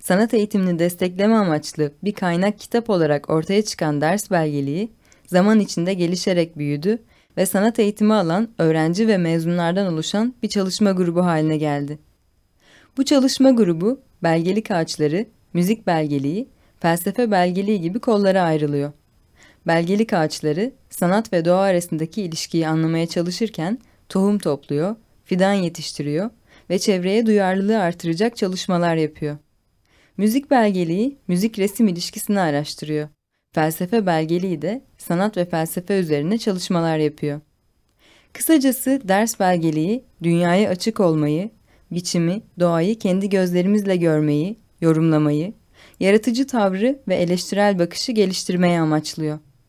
Sanat eğitimini destekleme amaçlı bir kaynak kitap olarak ortaya çıkan ders belgeliği, zaman içinde gelişerek büyüdü ve sanat eğitimi alan öğrenci ve mezunlardan oluşan bir çalışma grubu haline geldi. Bu çalışma grubu, belgelik ağaçları, müzik belgeliği, felsefe belgeliği gibi kollara ayrılıyor. Belgelik ağaçları, sanat ve doğa arasındaki ilişkiyi anlamaya çalışırken tohum topluyor, fidan yetiştiriyor ve çevreye duyarlılığı artıracak çalışmalar yapıyor. Müzik belgeliği, müzik-resim ilişkisini araştırıyor. Felsefe belgeliği de sanat ve felsefe üzerine çalışmalar yapıyor. Kısacası ders belgeliği, dünyaya açık olmayı, biçimi, doğayı kendi gözlerimizle görmeyi, yorumlamayı, yaratıcı tavrı ve eleştirel bakışı geliştirmeyi amaçlıyor.